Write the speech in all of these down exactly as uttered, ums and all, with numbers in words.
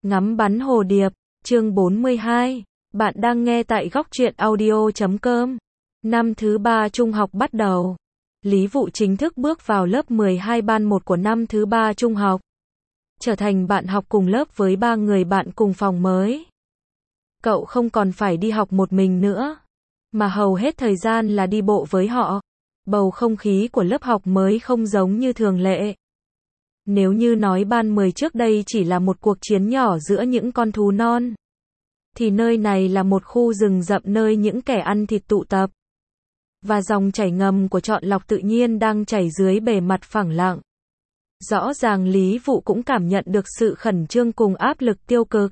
Ngắm bắn hồ điệp, chương bốn mươi hai. Bạn đang nghe tại góc truyện audio chấm com. Năm thứ ba trung học bắt đầu. Lý Vụ chính thức bước vào lớp mười hai ban một của năm thứ ba trung học. Trở thành bạn học cùng lớp với ba người bạn cùng phòng mới. Cậu không còn phải đi học một mình nữa, mà hầu hết thời gian là đi bộ với họ. Bầu không khí của lớp học mới không giống như thường lệ. Nếu như nói ban mười trước đây chỉ là một cuộc chiến nhỏ giữa những con thú non, thì nơi này là một khu rừng rậm nơi những kẻ ăn thịt tụ tập. Và dòng chảy ngầm của chọn lọc tự nhiên đang chảy dưới bề mặt phẳng lặng. Rõ ràng Lý Vụ cũng cảm nhận được sự khẩn trương cùng áp lực tiêu cực.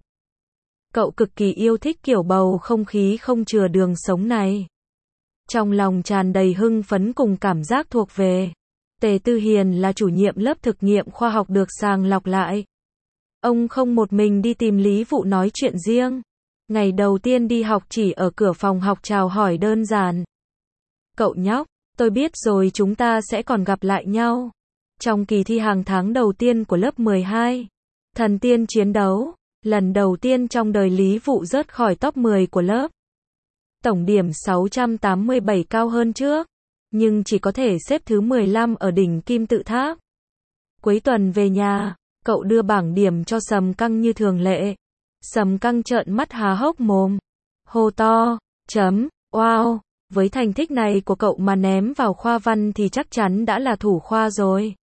Cậu cực kỳ yêu thích kiểu bầu không khí không chừa đường sống này. Trong lòng tràn đầy hưng phấn cùng cảm giác thuộc về. Tề Tư Hiền là chủ nhiệm lớp thực nghiệm khoa học được sàng lọc lại. Ông không một mình đi tìm Lý Vụ nói chuyện riêng. Ngày đầu tiên đi học chỉ ở cửa phòng học chào hỏi đơn giản. Cậu nhóc, tôi biết rồi, chúng ta sẽ còn gặp lại nhau. Trong kỳ thi hàng tháng đầu tiên của lớp mười hai, thần tiên chiến đấu, lần đầu tiên trong đời Lý Vụ rớt khỏi top mười của lớp. Tổng điểm sáu trăm tám mươi bảy cao hơn trước, nhưng chỉ có thể xếp thứ mười lăm ở đỉnh kim tự tháp. Cuối tuần về nhà, cậu đưa bảng điểm cho Sầm Căng như thường lệ. Sầm Căng trợn mắt há hốc mồm, hô to, chấm, wow, với thành tích này của cậu mà ném vào khoa văn thì chắc chắn đã là thủ khoa rồi.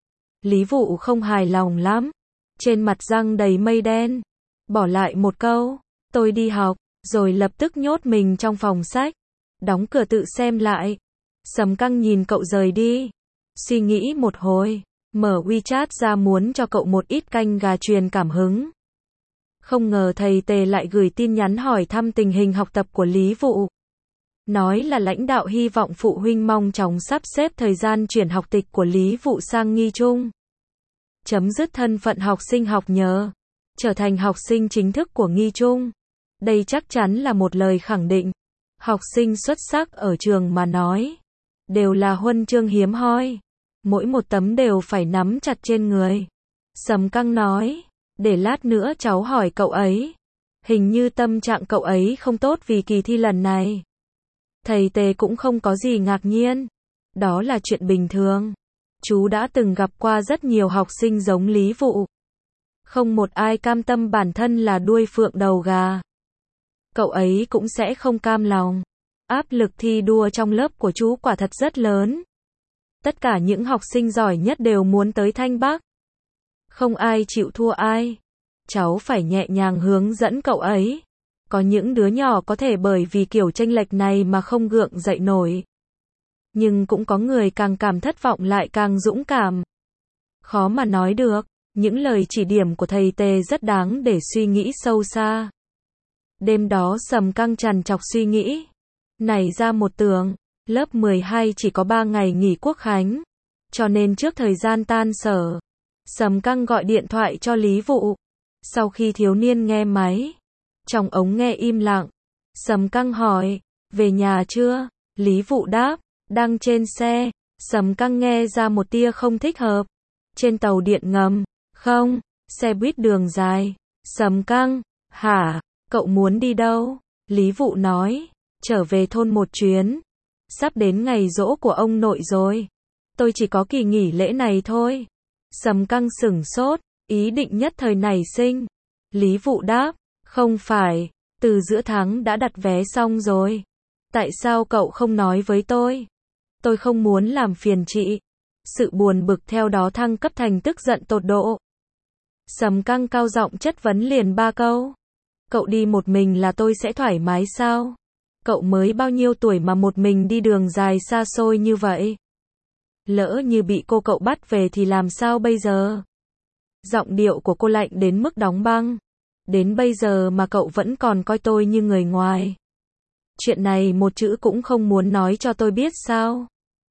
Lý Vụ không hài lòng lắm, trên mặt răng đầy mây đen, bỏ lại một câu, tôi đi học, rồi lập tức nhốt mình trong phòng sách, đóng cửa tự xem lại. Sầm Căng nhìn cậu rời đi, suy nghĩ một hồi, mở WeChat ra muốn cho cậu một ít canh gà truyền cảm hứng. Không ngờ thầy Tề lại gửi tin nhắn hỏi thăm tình hình học tập của Lý Vụ. Nói là lãnh đạo hy vọng phụ huynh mong chóng sắp xếp thời gian chuyển học tịch của Lý Vụ sang Nghi Trung. Chấm dứt thân phận học sinh học nhờ, trở thành học sinh chính thức của Nghi Trung. Đây chắc chắn là một lời khẳng định. Học sinh xuất sắc ở trường mà nói, đều là huân chương hiếm hoi. Mỗi một tấm đều phải nắm chặt trên người. Sầm Căng nói, để lát nữa cháu hỏi cậu ấy. Hình như tâm trạng cậu ấy không tốt vì kỳ thi lần này. Thầy Tề cũng không có gì ngạc nhiên. Đó là chuyện bình thường. Chú đã từng gặp qua rất nhiều học sinh giống Lý Vụ. Không một ai cam tâm bản thân là đuôi phượng đầu gà. Cậu ấy cũng sẽ không cam lòng. Áp lực thi đua trong lớp của chú quả thật rất lớn. Tất cả những học sinh giỏi nhất đều muốn tới Thanh Bắc. Không ai chịu thua ai. Cháu phải nhẹ nhàng hướng dẫn cậu ấy. Có những đứa nhỏ có thể bởi vì kiểu chênh lệch này mà không gượng dậy nổi. Nhưng cũng có người càng cảm thất vọng lại càng dũng cảm. Khó mà nói được, những lời chỉ điểm của thầy Tề rất đáng để suy nghĩ sâu xa. Đêm đó Sầm Căng trằn trọc suy nghĩ. Nảy ra một tưởng, lớp mười hai chỉ có ba ngày nghỉ quốc khánh. Cho nên trước thời gian tan sở, Sầm Căng gọi điện thoại cho Lý Vụ. Sau khi thiếu niên nghe máy, trong ống nghe im lặng, Sầm Căng hỏi, về nhà chưa? Lý Vụ đáp, đang trên xe. Sầm Căng nghe ra một tia không thích hợp. Trên tàu điện ngầm, không, xe buýt đường dài. Sầm Căng, hả, cậu muốn đi đâu? Lý Vụ nói, trở về thôn một chuyến. Sắp đến ngày giỗ của ông nội rồi. Tôi chỉ có kỳ nghỉ lễ này thôi. Sầm Căng sửng sốt, ý định nhất thời nảy sinh. Lý Vụ đáp, không phải, từ giữa tháng đã đặt vé xong rồi. Tại sao cậu không nói với tôi? Tôi không muốn làm phiền chị. Sự buồn bực theo đó thăng cấp thành tức giận tột độ. Sầm Căng cao giọng chất vấn liền ba câu. Cậu đi một mình là tôi sẽ thoải mái sao? Cậu mới bao nhiêu tuổi mà một mình đi đường dài xa xôi như vậy? Lỡ như bị cô cậu bắt về thì làm sao bây giờ? Giọng điệu của cô lạnh đến mức đóng băng. Đến bây giờ mà cậu vẫn còn coi tôi như người ngoài. Chuyện này một chữ cũng không muốn nói cho tôi biết sao?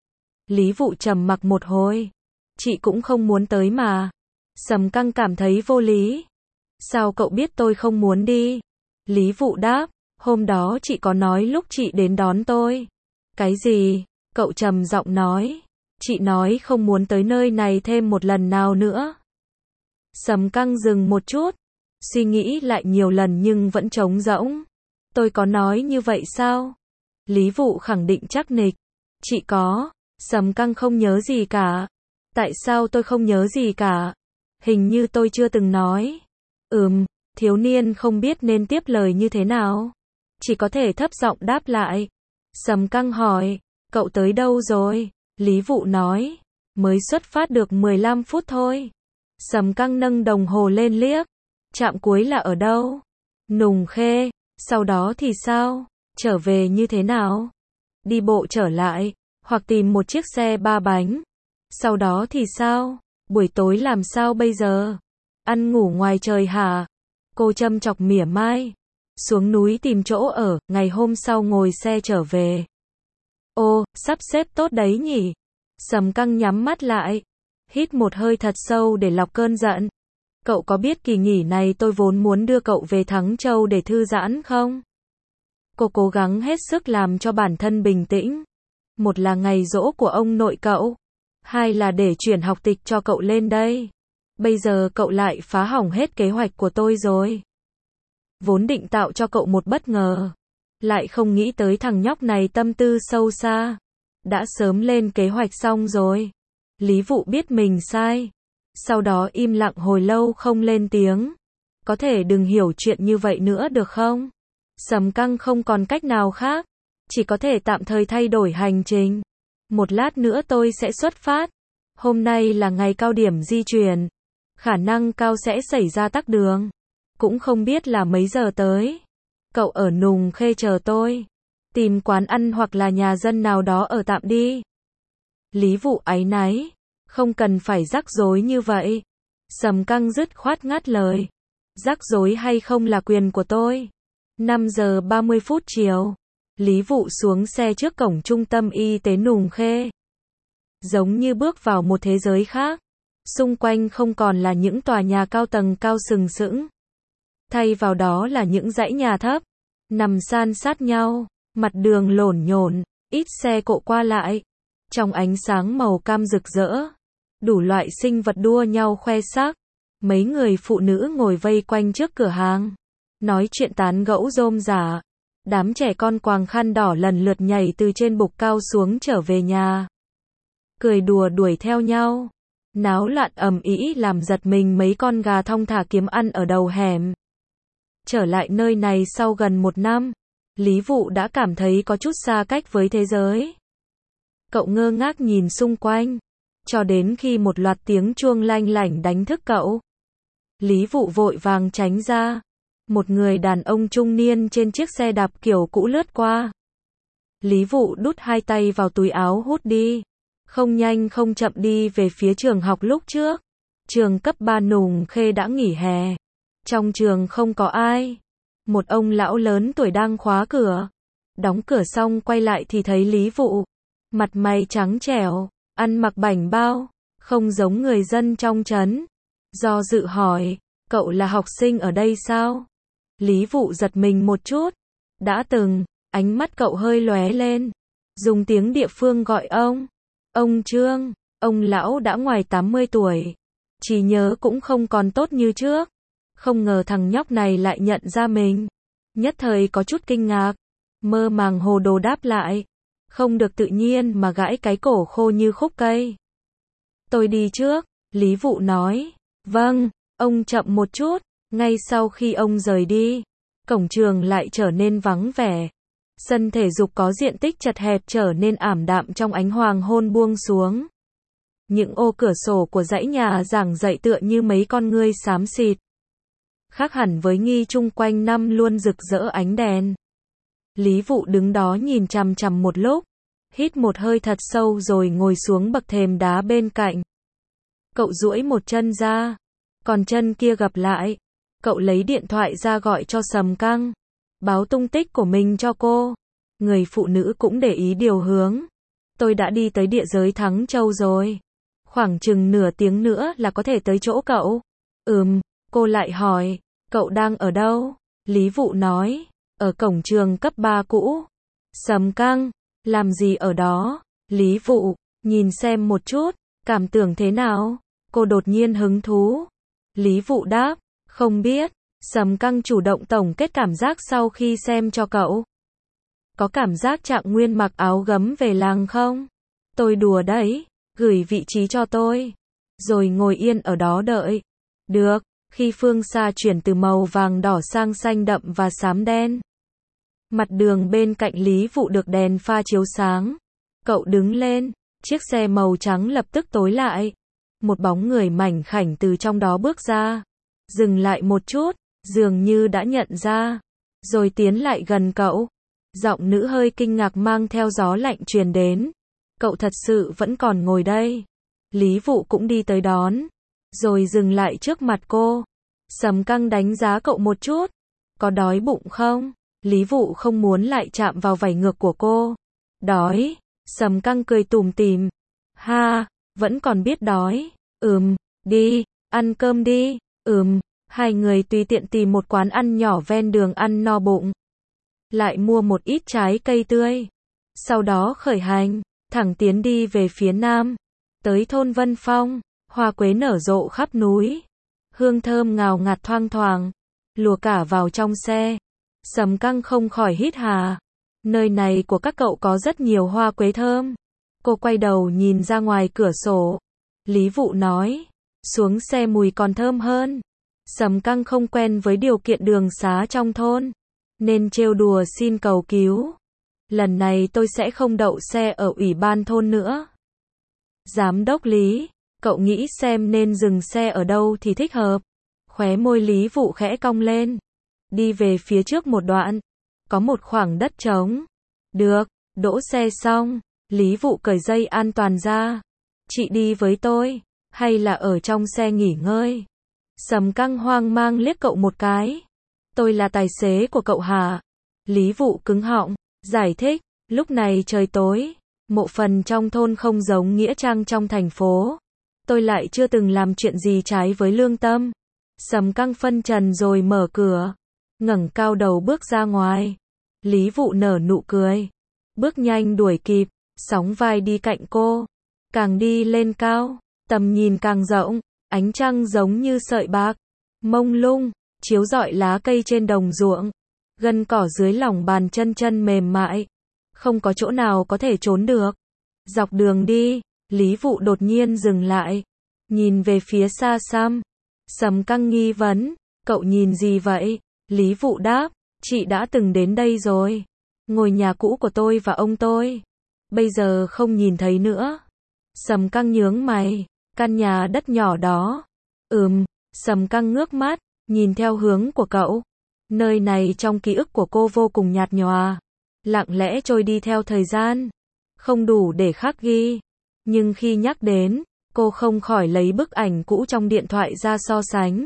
Lý Vụ trầm mặc một hồi. Chị cũng không muốn tới mà. Sầm Căng cảm thấy vô lý. Sao cậu biết tôi không muốn đi? Lý Vụ đáp, hôm đó chị có nói lúc chị đến đón tôi. Cái gì? Cậu trầm giọng nói. Chị nói không muốn tới nơi này thêm một lần nào nữa. Sầm Căng dừng một chút. Suy nghĩ lại nhiều lần nhưng vẫn trống rỗng. Tôi có nói như vậy sao? Lý Vụ khẳng định chắc nịch. Chị có. Sầm Căng không nhớ gì cả. Tại sao tôi không nhớ gì cả? Hình như tôi chưa từng nói. Ừm, thiếu niên không biết nên tiếp lời như thế nào. Chỉ có thể thấp giọng đáp lại. Sầm Căng hỏi, cậu tới đâu rồi? Lý Vụ nói, mới xuất phát được mười lăm phút thôi. Sầm Căng nâng đồng hồ lên liếc. Trạm cuối là ở đâu? Nùng Khê. Sau đó thì sao? Trở về như thế nào? Đi bộ trở lại, hoặc tìm một chiếc xe ba bánh. Sau đó thì sao? Buổi tối làm sao bây giờ? Ăn ngủ ngoài trời hả? Cô châm chọc mỉa mai. Xuống núi tìm chỗ ở, ngày hôm sau ngồi xe trở về. Ô, sắp xếp tốt đấy nhỉ? Sầm Căng nhắm mắt lại, hít một hơi thật sâu để lọc cơn giận. Cậu có biết kỳ nghỉ này tôi vốn muốn đưa cậu về Thắng Châu để thư giãn không? Cô cố gắng hết sức làm cho bản thân bình tĩnh. Một là ngày giỗ của ông nội cậu. Hai là để chuyển học tịch cho cậu lên đây. Bây giờ cậu lại phá hỏng hết kế hoạch của tôi rồi. Vốn định tạo cho cậu một bất ngờ. Lại không nghĩ tới thằng nhóc này tâm tư sâu xa. Đã sớm lên kế hoạch xong rồi. Lý Vụ biết mình sai. Sau đó im lặng hồi lâu không lên tiếng. Có thể đừng hiểu chuyện như vậy nữa được không? Sầm Căng không còn cách nào khác. Chỉ có thể tạm thời thay đổi hành trình. Một lát nữa tôi sẽ xuất phát. Hôm nay là ngày cao điểm di chuyển. Khả năng cao sẽ xảy ra tắc đường. Cũng không biết là mấy giờ tới. Cậu ở Nùng Khê chờ tôi. Tìm quán ăn hoặc là nhà dân nào đó ở tạm đi. Lý Vụ áy náy. Không cần phải rắc rối như vậy. Sầm Căng dứt khoát ngắt lời. Rắc rối hay không là quyền của tôi. năm giờ ba mươi phút chiều. Lý Vụ xuống xe trước cổng trung tâm y tế Nùng Khê. Giống như bước vào một thế giới khác. Xung quanh không còn là những tòa nhà cao tầng cao sừng sững. Thay vào đó là những dãy nhà thấp, nằm san sát nhau, mặt đường lổn nhổn, ít xe cộ qua lại. Trong ánh sáng màu cam rực rỡ, đủ loại sinh vật đua nhau khoe xác. Mấy người phụ nữ ngồi vây quanh trước cửa hàng, nói chuyện tán gẫu rôm rả. Đám trẻ con quàng khăn đỏ lần lượt nhảy từ trên bục cao xuống trở về nhà. Cười đùa đuổi theo nhau. Náo loạn ầm ĩ làm giật mình mấy con gà thong thả kiếm ăn ở đầu hẻm. Trở lại nơi này sau gần một năm, Lý Vụ đã cảm thấy có chút xa cách với thế giới. Cậu ngơ ngác nhìn xung quanh, cho đến khi một loạt tiếng chuông lanh lảnh đánh thức cậu. Lý Vụ vội vàng tránh ra. Một người đàn ông trung niên trên chiếc xe đạp kiểu cũ lướt qua. Lý Vụ đút hai tay vào túi áo hút đi. Không nhanh không chậm đi về phía trường học lúc trước. Trường cấp ba Nùng Khê đã nghỉ hè. Trong trường không có ai. Một ông lão lớn tuổi đang khóa cửa. Đóng cửa xong quay lại thì thấy Lý Vụ. Mặt mày trắng trẻo, ăn mặc bảnh bao, không giống người dân trong trấn. Do dự hỏi, cậu là học sinh ở đây sao? Lý Vụ giật mình một chút. Đã từng, ánh mắt cậu hơi lóe lên. Dùng tiếng địa phương gọi ông. Ông Trương, ông lão đã ngoài tám mươi tuổi. Chỉ nhớ cũng không còn tốt như trước. Không ngờ thằng nhóc này lại nhận ra mình. Nhất thời có chút kinh ngạc. Mơ màng hồ đồ đáp lại. Không được tự nhiên mà gãi cái cổ khô như khúc cây. Tôi đi trước, Lý Vụ nói. Vâng, ông chậm một chút. Ngay sau khi ông rời đi, cổng trường lại trở nên vắng vẻ. Sân thể dục có diện tích chật hẹp trở nên ảm đạm trong ánh hoàng hôn buông xuống. Những ô cửa sổ của dãy nhà giảng dạy tựa như mấy con ngươi xám xịt. Khác hẳn với nghi chung quanh năm luôn rực rỡ ánh đèn. Lý Vụ đứng đó nhìn chằm chằm một lúc, hít một hơi thật sâu rồi ngồi xuống bậc thềm đá bên cạnh. Cậu duỗi một chân ra, còn chân kia gập lại. Cậu lấy điện thoại ra gọi cho Sầm Căng, báo tung tích của mình cho cô. Người phụ nữ cũng để ý điều hướng. Tôi đã đi tới địa giới Thắng Châu rồi. Khoảng chừng nửa tiếng nữa là có thể tới chỗ cậu. Ừm, cô lại hỏi, cậu đang ở đâu? Lý Vụ nói, ở cổng trường cấp ba cũ. Sầm Căng, làm gì ở đó? Lý Vụ, nhìn xem một chút, cảm tưởng thế nào? Cô đột nhiên hứng thú. Lý Vụ đáp, không biết, Sầm Căng chủ động tổng kết cảm giác sau khi xem cho cậu. Có cảm giác Trạng Nguyên mặc áo gấm về làng không? Tôi đùa đấy, gửi vị trí cho tôi. Rồi ngồi yên ở đó đợi. Được, khi phương xa chuyển từ màu vàng đỏ sang xanh đậm và xám đen. Mặt đường bên cạnh Lý Vụ được đèn pha chiếu sáng. Cậu đứng lên, chiếc xe màu trắng lập tức tối lại. Một bóng người mảnh khảnh từ trong đó bước ra. Dừng lại một chút, dường như đã nhận ra. Rồi tiến lại gần cậu. Giọng nữ hơi kinh ngạc mang theo gió lạnh truyền đến. Cậu thật sự vẫn còn ngồi đây. Lý Vụ cũng đi tới đón. Rồi dừng lại trước mặt cô. Sầm Căng đánh giá cậu một chút. Có đói bụng không? Lý Vụ không muốn lại chạm vào vảy ngược của cô. Đói. Sầm Căng cười tủm tỉm. Ha, vẫn còn biết đói. Ừm, đi, ăn cơm đi. Ừm, hai người tùy tiện tìm một quán ăn nhỏ ven đường ăn no bụng. Lại mua một ít trái cây tươi. Sau đó khởi hành, thẳng tiến đi về phía nam. Tới thôn Vân Phong, hoa quế nở rộ khắp núi. Hương thơm ngào ngạt thoang thoảng. Lùa cả vào trong xe. Sầm Căng không khỏi hít hà. Nơi này của các cậu có rất nhiều hoa quế thơm. Cô quay đầu nhìn ra ngoài cửa sổ. Lý Vụ nói. Xuống xe mùi còn thơm hơn. Sầm Căng không quen với điều kiện đường xá trong thôn. Nên trêu đùa xin cầu cứu. Lần này tôi sẽ không đậu xe ở ủy ban thôn nữa. Giám đốc Lý, cậu nghĩ xem nên dừng xe ở đâu thì thích hợp. Khóe môi Lý Vụ khẽ cong lên. Đi về phía trước một đoạn. Có một khoảng đất trống. Được, đỗ xe xong. Lý Vụ cởi dây an toàn ra. Chị đi với tôi, hay là ở trong xe nghỉ ngơi? Sầm Căng hoang mang liếc cậu một cái. Tôi là tài xế của cậu hả? Lý Vụ cứng họng, giải thích, lúc này trời tối, mộ phần trong thôn không giống nghĩa trang trong thành phố. Tôi lại chưa từng làm chuyện gì trái với lương tâm. Sầm Căng phân trần rồi mở cửa, ngẩng cao đầu bước ra ngoài. Lý Vụ nở nụ cười, bước nhanh đuổi kịp, sóng vai đi cạnh cô. Càng đi lên cao, tầm nhìn càng rộng, ánh trăng giống như sợi bạc, mông lung, chiếu rọi lá cây trên đồng ruộng, gân cỏ dưới lòng bàn chân chân mềm mại, không có chỗ nào có thể trốn được. Dọc đường đi, Lý Vụ đột nhiên dừng lại, nhìn về phía xa xăm. Sầm Căng nghi vấn, cậu nhìn gì vậy? Lý Vụ đáp, chị đã từng đến đây rồi. Ngôi nhà cũ của tôi và ông tôi. Bây giờ không nhìn thấy nữa. Sầm Căng nhướng mày, căn nhà đất nhỏ đó. Ừm, Sầm Căng ngước mắt, nhìn theo hướng của cậu. Nơi này trong ký ức của cô vô cùng nhạt nhòa, lặng lẽ trôi đi theo thời gian, không đủ để khắc ghi. Nhưng khi nhắc đến, cô không khỏi lấy bức ảnh cũ trong điện thoại ra so sánh.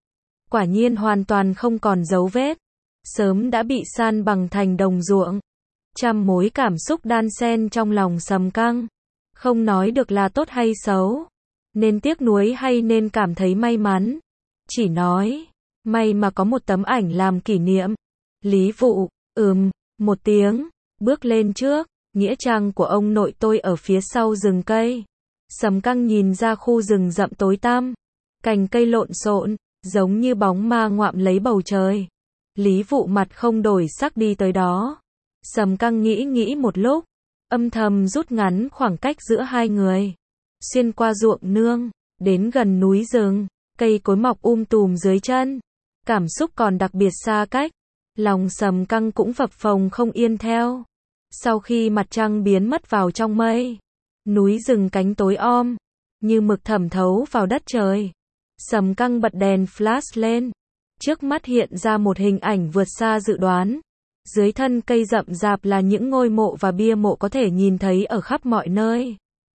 Quả nhiên hoàn toàn không còn dấu vết, sớm đã bị san bằng thành đồng ruộng. Trăm mối cảm xúc đan xen trong lòng Sầm Căng, không nói được là tốt hay xấu, nên tiếc nuối hay nên cảm thấy may mắn. Chỉ nói, may mà có một tấm ảnh làm kỷ niệm. Lý Vụ, ừm, một tiếng, bước lên trước, nghĩa trang của ông nội tôi ở phía sau rừng cây. Sầm Căng nhìn ra khu rừng rậm tối tăm, cành cây lộn xộn, giống như bóng ma ngoạm lấy bầu trời. Lý Vụ mặt không đổi sắc đi tới đó. Sầm Căng nghĩ nghĩ một lúc, âm thầm rút ngắn khoảng cách giữa hai người. Xuyên qua ruộng nương, đến gần núi rừng, cây cối mọc um tùm dưới chân. Cảm xúc còn đặc biệt xa cách. Lòng Sầm Căng cũng phập phồng không yên theo. Sau khi mặt trăng biến mất vào trong mây, núi rừng cánh tối om, như mực thẩm thấu vào đất trời. Sầm Căng bật đèn flash lên. Trước mắt hiện ra một hình ảnh vượt xa dự đoán. Dưới thân cây rậm rạp là những ngôi mộ và bia mộ có thể nhìn thấy ở khắp mọi nơi.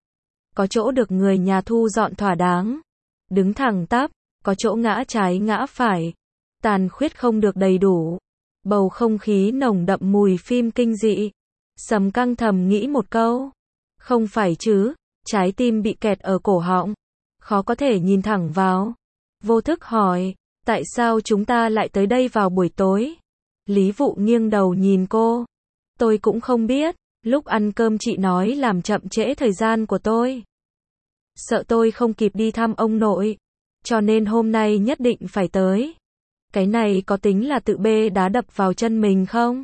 Có chỗ được người nhà thu dọn thỏa đáng, đứng thẳng tắp, có chỗ ngã trái ngã phải, tàn khuyết không được đầy đủ. Bầu không khí nồng đậm mùi phim kinh dị. Sầm Căng thầm nghĩ một câu. Không phải chứ, trái tim bị kẹt ở cổ họng, khó có thể nhìn thẳng vào. Vô thức hỏi, tại sao chúng ta lại tới đây vào buổi tối? Lý Vụ nghiêng đầu nhìn cô. Tôi cũng không biết, lúc ăn cơm chị nói làm chậm trễ thời gian của tôi. Sợ tôi không kịp đi thăm ông nội, cho nên hôm nay nhất định phải tới. Cái này có tính là tự bê đá đập vào chân mình không?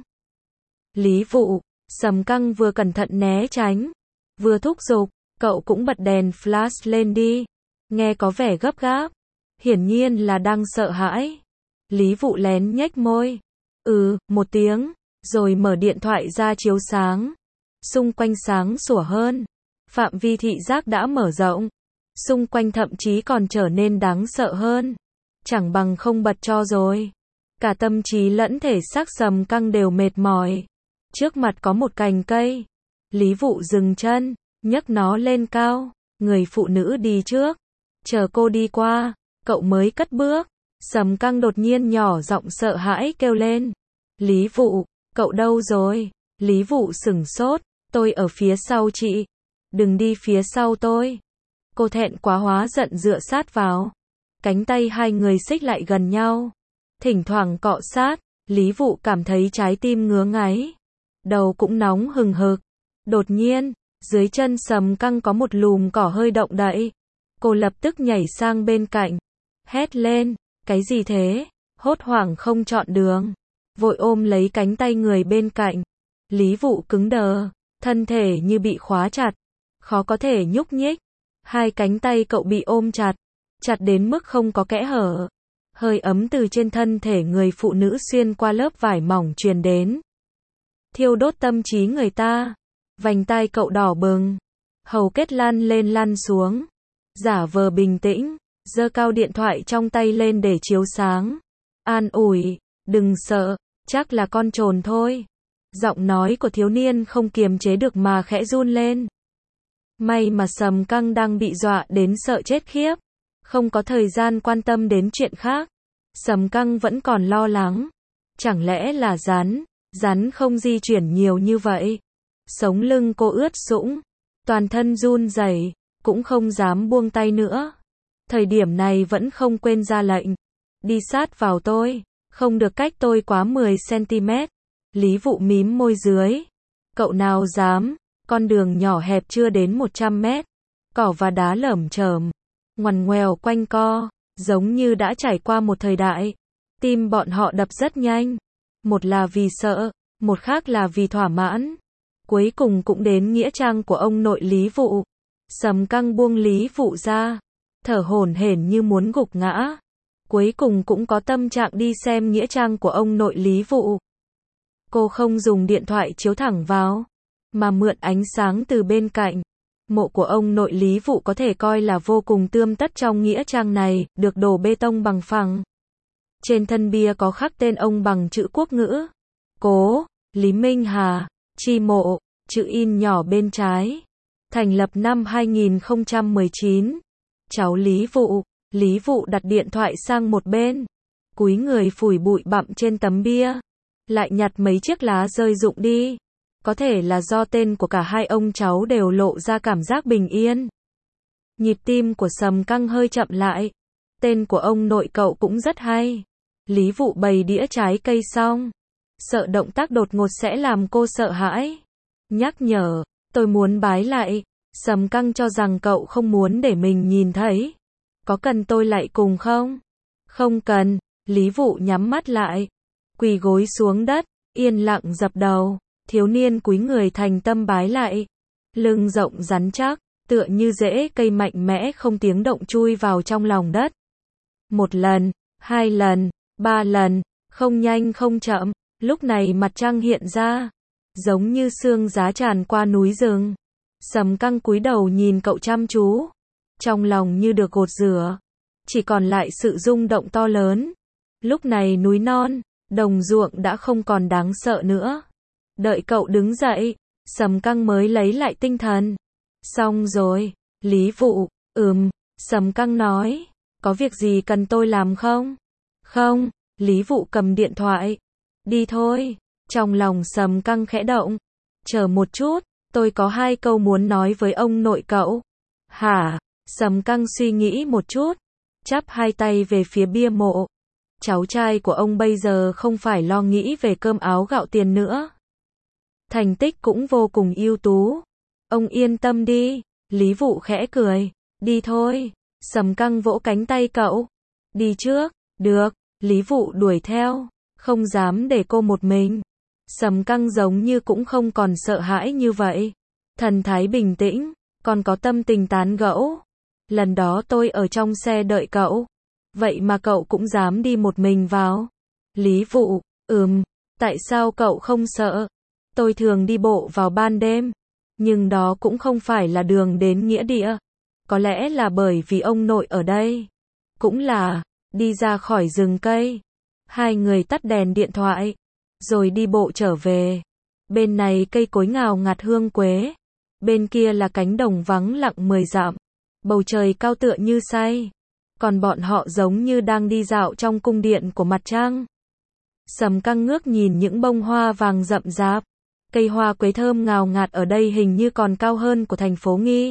Lý Vụ, Sầm Căng vừa cẩn thận né tránh, vừa thúc giục, cậu cũng bật đèn flash lên đi. Nghe có vẻ gấp gáp, hiển nhiên là đang sợ hãi. Lý Vụ lén nhếch môi. Ừ, một tiếng, rồi mở điện thoại ra chiếu sáng. Xung quanh sáng sủa hơn. Phạm vi thị giác đã mở rộng. Xung quanh thậm chí còn trở nên đáng sợ hơn. Chẳng bằng không bật cho rồi. Cả tâm trí lẫn thể xác Sầm Căng đều mệt mỏi. Trước mặt có một cành cây. Lý Vụ dừng chân, nhấc nó lên cao. Người phụ nữ đi trước. Chờ cô đi qua, cậu mới cất bước. Sầm Căng đột nhiên nhỏ giọng sợ hãi kêu lên. Lý Vụ, cậu đâu rồi? Lý Vụ sửng sốt. Tôi ở phía sau chị. Đừng đi phía sau tôi. Cô thẹn quá hóa giận dựa sát vào. Cánh tay hai người xích lại gần nhau. Thỉnh thoảng cọ sát. Lý Vụ cảm thấy trái tim ngứa ngáy. Đầu cũng nóng hừng hực. Đột nhiên, dưới chân Sầm Căng có một lùm cỏ hơi động đậy. Cô lập tức nhảy sang bên cạnh. Hét lên. Cái gì thế? Hốt hoảng không chọn đường. Vội ôm lấy cánh tay người bên cạnh. Lý Vụ cứng đờ. Thân thể như bị khóa chặt. Khó có thể nhúc nhích. Hai cánh tay cậu bị ôm chặt. Chặt đến mức không có kẽ hở. Hơi ấm từ trên thân thể người phụ nữ xuyên qua lớp vải mỏng truyền đến. Thiêu đốt tâm trí người ta. Vành tai cậu đỏ bừng. Hầu kết lăn lên lăn xuống. Giả vờ bình tĩnh. Giơ cao điện thoại trong tay lên để chiếu sáng. An ủi. Đừng sợ. Chắc là con trồn thôi. Giọng nói của thiếu niên không kiềm chế được mà khẽ run lên. May mà Sầm Căng đang bị dọa đến sợ chết khiếp. Không có thời gian quan tâm đến chuyện khác. Sầm Căng vẫn còn lo lắng. Chẳng lẽ là rắn? Rắn không di chuyển nhiều như vậy. Sống lưng cô ướt sũng. Toàn thân run rẩy, cũng không dám buông tay nữa. Thời điểm này vẫn không quên ra lệnh. Đi sát vào tôi. Không được cách tôi quá mười xăng-ti-mét. Lý Vụ mím môi dưới. Cậu nào dám? Con đường nhỏ hẹp chưa đến một trăm mét. Cỏ và đá lởm chởm. Ngoằn ngoèo quanh co. Giống như đã trải qua một thời đại. Tim bọn họ đập rất nhanh. Một là vì sợ. Một khác là vì thỏa mãn. Cuối cùng cũng đến nghĩa trang của ông nội Lý Vụ. Sầm Căng buông Lý Vụ ra. Thở hổn hển như muốn gục ngã. Cuối cùng cũng có tâm trạng đi xem nghĩa trang của ông nội Lý Vụ. Cô không dùng điện thoại chiếu thẳng vào, mà mượn ánh sáng từ bên cạnh. Mộ của ông nội Lý Vụ có thể coi là vô cùng tươm tất trong nghĩa trang này, được đổ bê tông bằng phẳng. Trên thân bia có khắc tên ông bằng chữ quốc ngữ. Cố, Lý Minh Hà, chi mộ, chữ in nhỏ bên trái. Thành lập năm hai nghìn không trăm mười chín. Cháu Lý Vụ. Lý Vụ đặt điện thoại sang một bên. Cúi người phủi bụi bặm trên tấm bia. Lại nhặt mấy chiếc lá rơi rụng đi. Có thể là do tên của cả hai ông cháu đều lộ ra cảm giác bình yên. Nhịp tim của Sầm Căng hơi chậm lại. Tên của ông nội cậu cũng rất hay. Lý Vụ bày đĩa trái cây xong. Sợ động tác đột ngột sẽ làm cô sợ hãi. Nhắc nhở, tôi muốn bái lại. Sầm Căng cho rằng cậu không muốn để mình nhìn thấy. Có cần tôi lại cùng không? Không cần. Lý Vụ nhắm mắt lại. Quỳ gối xuống đất, yên lặng dập đầu. Thiếu niên cúi người thành tâm bái lại. Lưng rộng rắn chắc, tựa như rễ cây mạnh mẽ không tiếng động chui vào trong lòng đất. Một lần, hai lần, ba lần, không nhanh không chậm, lúc này mặt trăng hiện ra, giống như sương giá tràn qua núi rừng. Sầm Căng cúi đầu nhìn cậu chăm chú, trong lòng như được gột rửa, chỉ còn lại sự rung động to lớn. Lúc này núi non, đồng ruộng đã không còn đáng sợ nữa. Đợi cậu đứng dậy, Sầm Căng mới lấy lại tinh thần. Xong rồi, Lý Vụ, ừm, Sầm Căng nói, có việc gì cần tôi làm không? Không, Lý Vụ cầm điện thoại. Đi thôi. Trong lòng Sầm Căng khẽ động. Chờ một chút, tôi có hai câu muốn nói với ông nội cậu. Hả? Sầm Căng suy nghĩ một chút, chắp hai tay về phía bia mộ. Cháu trai của ông bây giờ không phải lo nghĩ về cơm áo gạo tiền nữa. Thành tích cũng vô cùng ưu tú. Ông yên tâm đi. Lý Vụ khẽ cười. Đi thôi. Sầm Căng vỗ cánh tay cậu. Đi trước. Được. Lý Vụ đuổi theo, không dám để cô một mình. Sầm Căng giống như cũng không còn sợ hãi như vậy. Thần thái bình tĩnh, còn có tâm tình tán gẫu. Lần đó tôi ở trong xe đợi cậu. Vậy mà cậu cũng dám đi một mình vào. Lý Vụ, ừm, tại sao cậu không sợ? Tôi thường đi bộ vào ban đêm. Nhưng đó cũng không phải là đường đến nghĩa địa. Có lẽ là bởi vì ông nội ở đây. Cũng là, đi ra khỏi rừng cây. Hai người tắt đèn điện thoại. Rồi đi bộ trở về. Bên này cây cối ngào ngạt hương quế. Bên kia là cánh đồng vắng lặng mười dặm. Bầu trời cao tựa như say. Còn bọn họ giống như đang đi dạo trong cung điện của mặt trăng. Sầm Căng ngước nhìn những bông hoa vàng rậm rạp. Cây hoa quế thơm ngào ngạt ở đây hình như còn cao hơn của thành phố Nghi.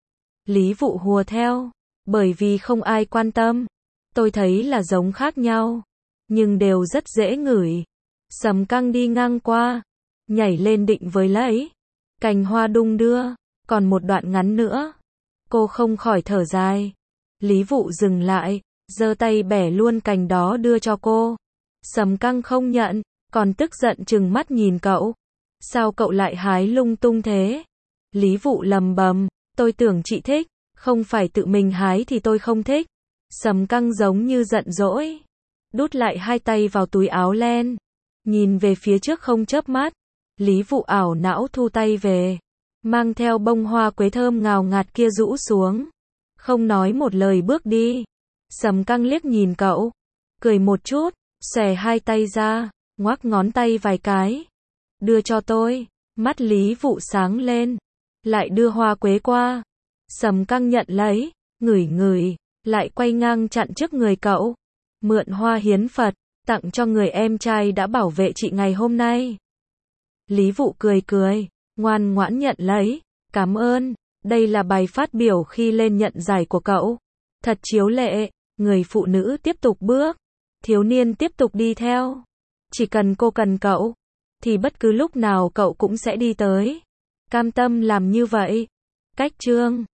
Lý Vụ hùa theo. Bởi vì không ai quan tâm. Tôi thấy là giống khác nhau. Nhưng đều rất dễ ngửi. Sầm Căng đi ngang qua. Nhảy lên định với lấy. Cành hoa đung đưa. Còn một đoạn ngắn nữa. Cô không khỏi thở dài. Lý Vụ dừng lại. Giơ tay bẻ luôn cành đó đưa cho cô. Sầm Căng không nhận. Còn tức giận trừng mắt nhìn cậu. Sao cậu lại hái lung tung thế? Lý Vụ lầm bầm. Tôi tưởng chị thích. Không phải tự mình hái thì tôi không thích. Sầm Căng giống như giận dỗi. Đút lại hai tay vào túi áo len. Nhìn về phía trước không chớp mắt. Lý Vụ ảo não thu tay về. Mang theo bông hoa quế thơm ngào ngạt kia rũ xuống. Không nói một lời bước đi. Sầm Căng liếc nhìn cậu. Cười một chút. Xòe hai tay ra. Ngoắc ngón tay vài cái. Đưa cho tôi. Mắt Lý Vụ sáng lên. Lại đưa hoa quế qua. Sầm Căng nhận lấy. Ngửi ngửi. Lại quay ngang chặn trước người cậu. Mượn hoa hiến Phật. Tặng cho người em trai đã bảo vệ chị ngày hôm nay. Lý Vụ cười cười. Ngoan ngoãn nhận lấy. Cảm ơn. Đây là bài phát biểu khi lên nhận giải của cậu. Thật chiếu lệ. Người phụ nữ tiếp tục bước. Thiếu niên tiếp tục đi theo. Chỉ cần cô cần cậu. Thì bất cứ lúc nào cậu cũng sẽ đi tới. Cam tâm làm như vậy. Cách chương